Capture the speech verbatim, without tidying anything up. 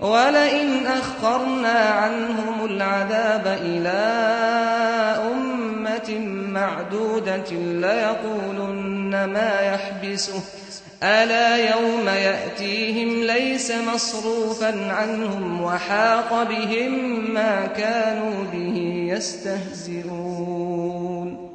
وَلَئِنْ أَخَّرْنَا عَنْهُمُ الْعَذَابَ إِلَىٰ أُمَّةٍ مَّعْدُودَةٍ لَّيَقُولُنَّ مَا يَحْبِسُهُ ۗ أَلَا يَوْمَ يَأْتِيهِمْ لَيْسَ مَصْرُوفًا عَنْهُمْ وَحَاقَ بِهِم مَّا كَانُوا بِهِ يَسْتَهْزِئُونَ